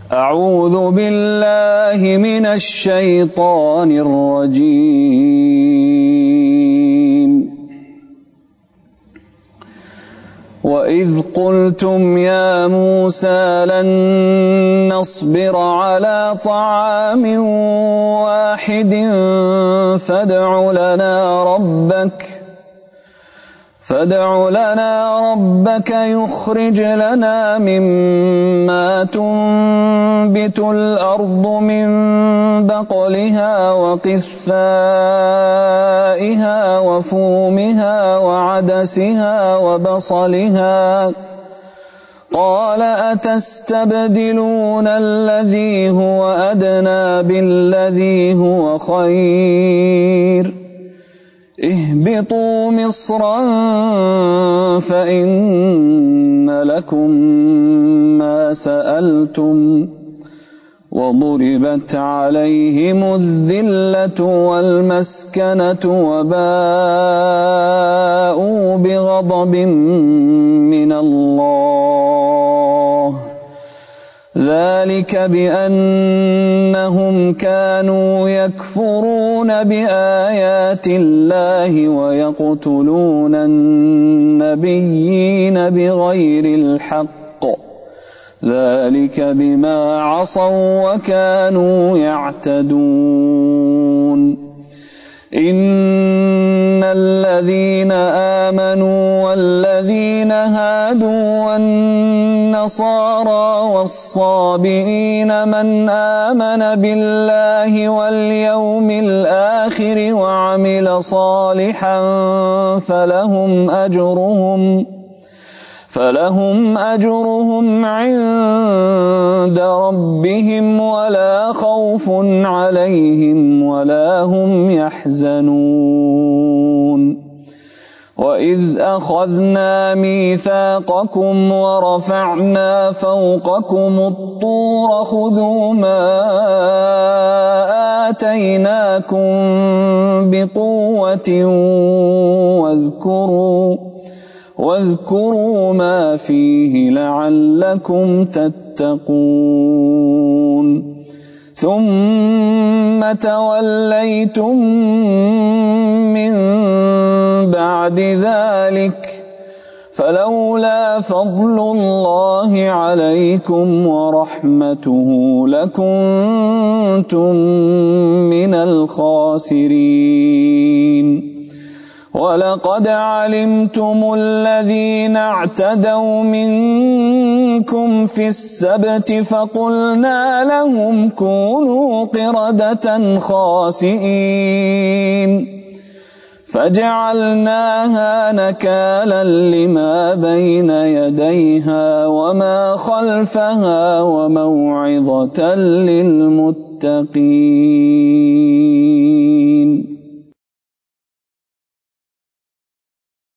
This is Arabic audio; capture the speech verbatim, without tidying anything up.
أعوذ بالله من الشيطان الرجيم. وإذ قلتم يا موسى لن نصبر على طعام واحد فادع لنا ربك فادع لنا ربك يخرج لنا مما تنبت الأرض من بقلها وقثائها وفومها وعدسها وبصلها قال أتستبدلون الذي هو أدنى بالذي هو خير اهبطوا مصرا فإن لكم ما سألتم وضربت عليهم الذلة والمسكنة وباءوا بغضب من الله ذلك بأنهم كانوا يكفرون بآيات الله ويقتلون النبيين بغير الحق ذلك بما عصوا وكانوا يعتدون إن الذين آمنوا والذين هادوا والنصارى والصابئين من آمن بالله واليوم الآخر وعمل صالحا فلهم أجرهم فلهم أجرهم عند ربهم ولا خوف عليهم ولا هم يحزنون وإذ أخذنا ميثاقكم ورفعنا فوقكم الطور خذوا ما آتيناكم بقوة واذكروا واذكروا ما فيه لعلكم تتقون ثم توليتم من بعد ذلك فلولا فضل الله عليكم ورحمته لكنتم من الخاسرين ولقد علمتم الذين اعتدوا منكم في السبت فقلنا لهم كونوا قردة خاسئين فجعلناها نكالا لما بين يديها وما خلفها وموعظة للمتقين.